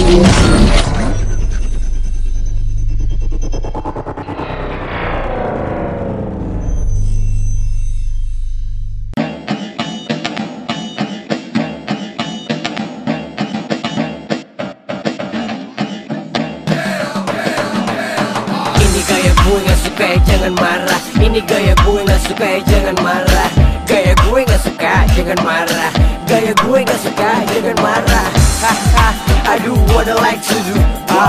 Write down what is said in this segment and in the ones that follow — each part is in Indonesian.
Gaya gue gak suka ya jangan marah. Ini gaya gue gak suka ya jangan marah. Gaya gue gak suka jangan marah. Gaya gue gak suka jangan marah. Haha, I do what I like to do.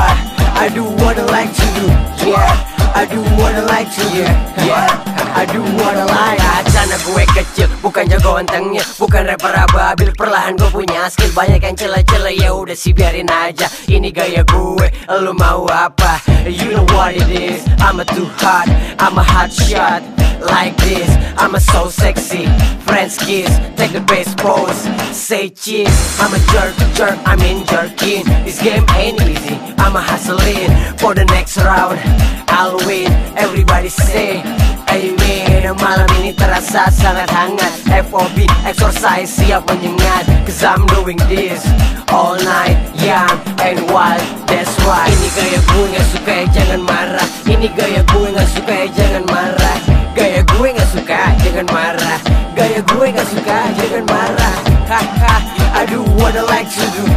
I do what I like to do. Yeah, I do what I like to do. Yeah, I do what I like. Karena gue kecil, bukan jago antengnya, bukan rapper ababil. Perlahan gue punya skill, banyak yang celah-celah. Ya udah sih biarin aja. Ini gaya gue, lu mau apa? You know what it is. I'm a too hot, I'm a hot shot. Like this, I'm a so sexy. Friends kiss, take the best pose. Say cheese, I'm a jerk, I mean jerking. This game ain't easy, I'm a hustling. For the next round, I'll win. Everybody say amen. Malam ini terasa sangat hangat. FOB, exercise siap menyengat. Cause I'm doing this all night, young and wild, that's why. Ini gaya gue gak suka ya jangan marah. Ini gaya gue gak suka ya jangan marah. Gaya gue gak suka jangan marah. Gaya gue gak suka jangan marah. Haha, I do what I like to do.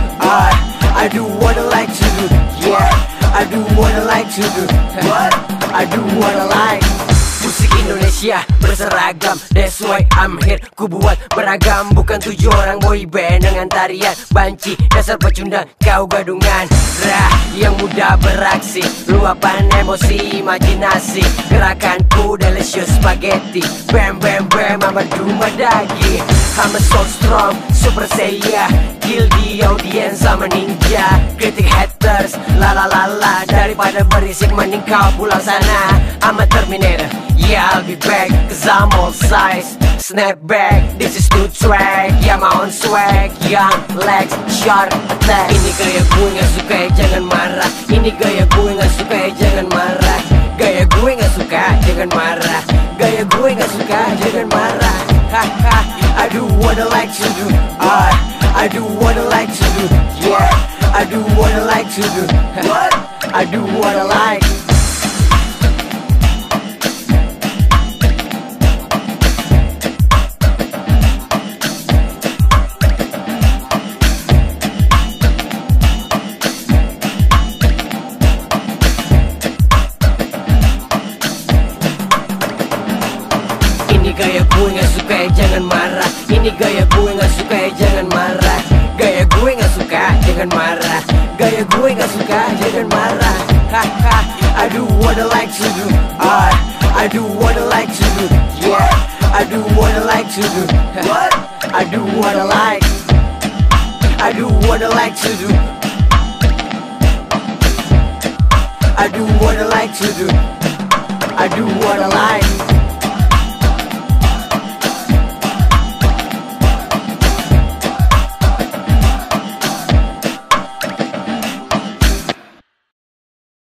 I do what I like to do. Yeah, I do what I like to do. What? I do what I like. Musik Indonesia berseragam, that's why I'm here. Ku buat beragam, bukan 7 orang boy band dengan tarian banci. Dasar pecundang, kau gadungan. Rah, yang mudah beraksi, luapan emosi, imajinasi. Gerakanku delicious spaghetti. Bam bam bam, I'm a dumadagi. I'm a so strong, super saiyan. Kill the audience, I'm a ninja. Kritik haters, la la la la. Daripada berisik mending kau pulang sana. I'm a Terminator, yeah I'll be back. Cause I'm all size, snap back. This is new track, yeah my own swag. Young legs, sharp attack. Ini gaya gue gak suka ya jangan marah. Ini gaya gue gak suka ya jangan marah. Gaya gue gak suka jangan marah. Gaya gue gak suka jangan marah. Haha, I do what I like to do. I do what I like to do. Yeah, I do what I like to do. What? I do what I like. Ini gaya gue gak suka ya jangan marah. Ini gaya gue gak suka ya jangan marah. Gaya gue gak suka jangan marah. Gaya gue gak suka jangan marah. Haha, I do what I like to do. I do what I like to do. Yeah, I do what I like to do. What? I do what I like. I do what I like to do. I do what I like to do. I do what I like.